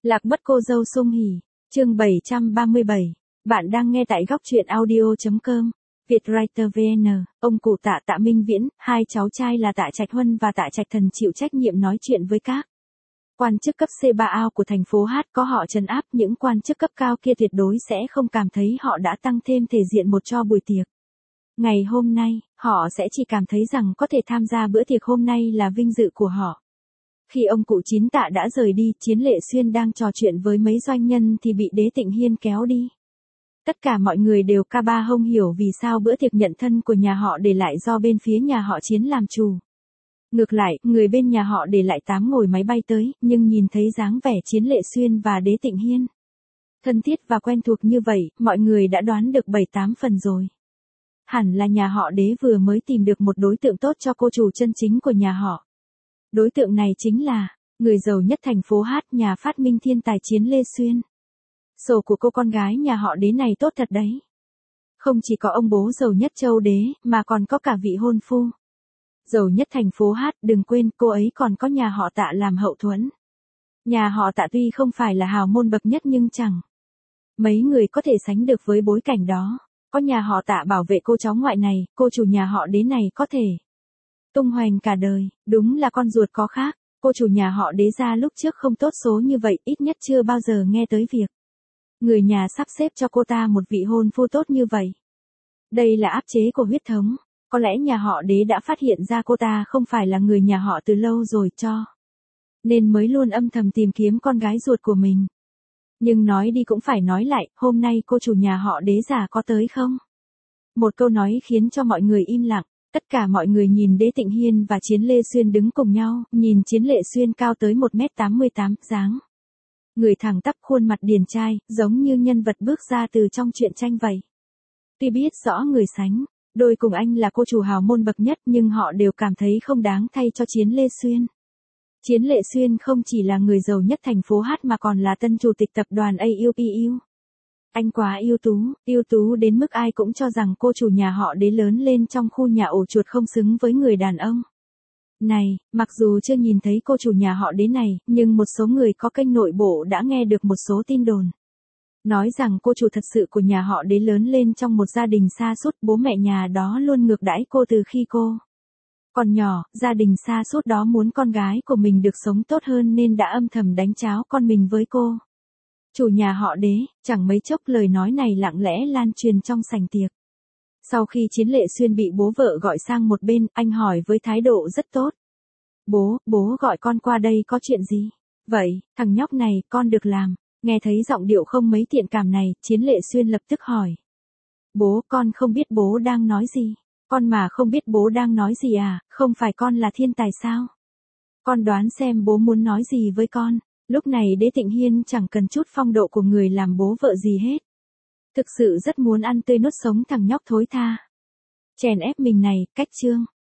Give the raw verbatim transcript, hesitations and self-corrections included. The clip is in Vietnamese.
Lạc mất cô dâu Sung Hỉ, chương bảy trăm ba mươi bảy. Bạn đang nghe tại góc truyện audio chấm com. Vietwriter vê en, ông cụ Tạ Tạ Minh Viễn, hai cháu trai là Tạ Trạch Huân và Tạ Trạch Thần chịu trách nhiệm nói chuyện với các quan chức cấp C ba A của thành phố H. Có họ trấn áp, những quan chức cấp cao kia tuyệt đối sẽ không cảm thấy họ đã tăng thêm thể diện một cho buổi tiệc. Ngày hôm nay, họ sẽ chỉ cảm thấy rằng có thể tham gia bữa tiệc hôm nay là vinh dự của họ. Khi ông cụ Chín Tạ đã rời đi, Chiến Lệ Xuyên đang trò chuyện với mấy doanh nhân thì bị Đế Tịnh Hiên kéo đi. Tất cả mọi người đều ca ba hông hiểu vì sao bữa tiệc nhận thân của nhà họ để lại do bên phía nhà họ Chiến làm chủ. Ngược lại, người bên nhà họ để lại tám ngồi máy bay tới, nhưng nhìn thấy dáng vẻ Chiến Lệ Xuyên và Đế Tịnh Hiên thân thiết và quen thuộc như vậy, mọi người đã đoán được bảy tám phần rồi. Hẳn là nhà họ Đế vừa mới tìm được một đối tượng tốt cho cô chủ chân chính của nhà họ. Đối tượng này chính là người giàu nhất thành phố H, nhà phát minh thiên tài Chiến Lê Xuyên. Sổ của cô con gái nhà họ Đế này tốt thật đấy. Không chỉ có ông bố giàu nhất châu Đế, mà còn có cả vị hôn phu giàu nhất thành phố H, đừng quên cô ấy còn có nhà họ Tạ làm hậu thuẫn. Nhà họ Tạ tuy không phải là hào môn bậc nhất nhưng chẳng mấy người có thể sánh được với bối cảnh đó. Có nhà họ Tạ bảo vệ cô cháu ngoại này, cô chủ nhà họ Đế này có thể tung hoành cả đời, đúng là con ruột có khác. Cô chủ nhà họ Đế gia lúc trước không tốt số như vậy, ít nhất chưa bao giờ nghe tới việc người nhà sắp xếp cho cô ta một vị hôn phu tốt như vậy. Đây là áp chế của huyết thống, có lẽ nhà họ Đế đã phát hiện ra cô ta không phải là người nhà họ từ lâu rồi cho nên mới luôn âm thầm tìm kiếm con gái ruột của mình. Nhưng nói đi cũng phải nói lại, hôm nay cô chủ nhà họ Đế già có tới không? Một câu nói khiến cho mọi người im lặng. Tất cả mọi người nhìn Đế Tịnh Hiên và Chiến Lê Xuyên đứng cùng nhau, nhìn Chiến Lệ Xuyên cao tới một mét tám mươi tám, dáng người thẳng tắp, khuôn mặt điển trai, giống như nhân vật bước ra từ trong truyện tranh vậy. Tuy biết rõ người sánh đôi cùng anh là cô chủ hào môn bậc nhất, nhưng họ đều cảm thấy không đáng thay cho Chiến Lê Xuyên. Chiến Lệ Xuyên không chỉ là người giàu nhất thành phố H mà còn là tân chủ tịch tập đoàn a u pê u. Anh quá ưu tú, ưu tú đến mức ai cũng cho rằng cô chủ nhà họ Đế lớn lên trong khu nhà ổ chuột không xứng với người đàn ông này. Mặc dù chưa nhìn thấy cô chủ nhà họ Đế này, nhưng một số người có kênh nội bộ đã nghe được một số tin đồn nói rằng cô chủ thật sự của nhà họ Đế lớn lên trong một gia đình sa sút, bố mẹ nhà đó luôn ngược đãi cô từ khi cô còn nhỏ. Gia đình sa sút đó muốn con gái của mình được sống tốt hơn nên đã âm thầm đánh cháo con mình với cô chủ nhà họ Đế. Chẳng mấy chốc lời nói này lặng lẽ lan truyền trong sảnh tiệc. Sau khi Chiến Lệ Xuyên bị bố vợ gọi sang một bên, anh hỏi với thái độ rất tốt: Bố, bố gọi con qua đây có chuyện gì? Vậy, thằng nhóc này, con được làm. Nghe thấy giọng điệu không mấy thiện cảm này, Chiến Lệ Xuyên lập tức hỏi: Bố, con không biết bố đang nói gì. Con mà không biết bố đang nói gì à, không phải con là thiên tài sao? Con đoán xem bố muốn nói gì với con. Lúc này Đế Tịnh Hiên chẳng cần chút phong độ của người làm bố vợ gì hết. Thực sự rất muốn ăn tươi nuốt sống thằng nhóc thối tha chèn ép mình này, cách chương.